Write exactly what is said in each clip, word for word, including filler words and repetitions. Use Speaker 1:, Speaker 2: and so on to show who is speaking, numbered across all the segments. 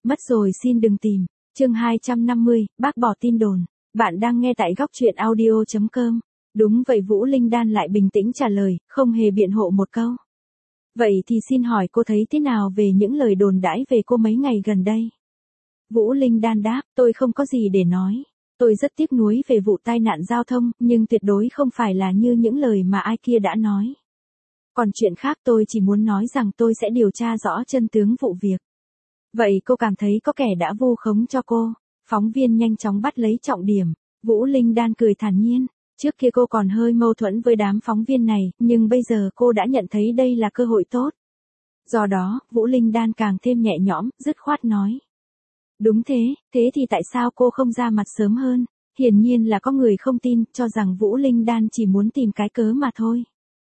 Speaker 1: Mất rồi xin đừng tìm. Chương hai trăm năm mươi, bác bỏ tin đồn. Bạn đang nghe tại góc truyện audio chấm com. Đúng vậy, Vũ Linh Đan lại bình tĩnh trả lời, không hề biện hộ một câu. Vậy thì xin hỏi cô thấy thế nào về những lời đồn đãi về cô mấy ngày gần đây? Vũ Linh Đan đáp, tôi không có gì để nói. Tôi rất tiếc nuối về vụ tai nạn giao thông, nhưng tuyệt đối không phải là như những lời mà ai kia đã nói. Còn chuyện khác tôi chỉ muốn nói rằng tôi sẽ điều tra rõ chân tướng vụ việc. Vậy cô cảm thấy có kẻ đã vu khống cho cô? Phóng viên nhanh chóng bắt lấy trọng điểm. Vũ Linh Đan cười thản nhiên. Trước kia cô còn hơi mâu thuẫn với đám phóng viên này, nhưng bây giờ cô đã nhận thấy đây là cơ hội tốt. Do đó, Vũ Linh Đan càng thêm nhẹ nhõm, dứt khoát nói. Đúng thế, thế thì tại sao cô không ra mặt sớm hơn? Hiển nhiên là có người không tin, cho rằng Vũ Linh Đan chỉ muốn tìm cái cớ mà thôi.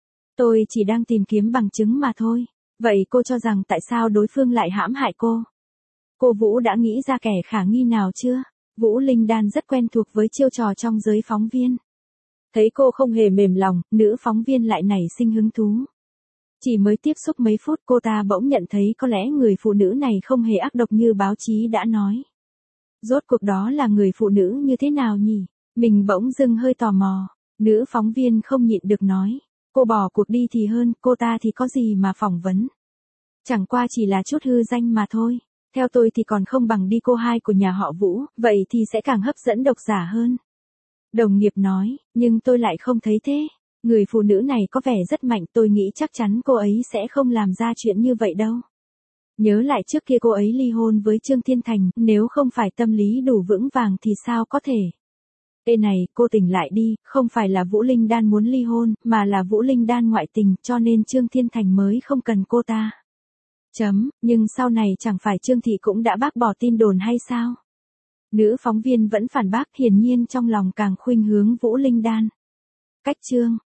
Speaker 1: Tôi chỉ đang tìm kiếm bằng chứng mà thôi. Vậy cô cho rằng tại sao đối phương lại hãm hại cô? Cô Vũ đã nghĩ ra kẻ khả nghi nào chưa? Vũ Linh Đan rất quen thuộc với chiêu trò trong giới phóng viên. Thấy cô không hề mềm lòng, nữ phóng viên lại nảy sinh hứng thú. Chỉ mới tiếp xúc mấy phút cô ta bỗng nhận thấy có lẽ người phụ nữ này không hề ác độc như báo chí đã nói. Rốt cuộc đó là người phụ nữ như thế nào nhỉ? Mình bỗng dưng hơi tò mò. Nữ phóng viên không nhịn được nói. Cô bỏ cuộc đi thì hơn, cô ta thì có gì mà phỏng vấn. Chẳng qua chỉ là chút hư danh mà thôi. Theo tôi thì còn không bằng đi cô hai của nhà họ Vũ, vậy thì sẽ càng hấp dẫn độc giả hơn. Đồng nghiệp nói, nhưng tôi lại không thấy thế. Người phụ nữ này có vẻ rất mạnh, tôi nghĩ chắc chắn cô ấy sẽ không làm ra chuyện như vậy đâu. Nhớ lại trước kia cô ấy ly hôn với Trương Thiên Thành, nếu không phải tâm lý đủ vững vàng thì sao có thể. Ê này, cô tỉnh lại đi, không phải là Vũ Linh Đan muốn ly hôn, mà là Vũ Linh Đan ngoại tình, cho nên Trương Thiên Thành mới không cần cô ta. Chấm, nhưng sau này chẳng phải Trương Thị cũng đã bác bỏ tin đồn hay sao? Nữ phóng viên vẫn phản bác, hiển nhiên trong lòng càng khuynh hướng Vũ Linh Đan. Cách Trương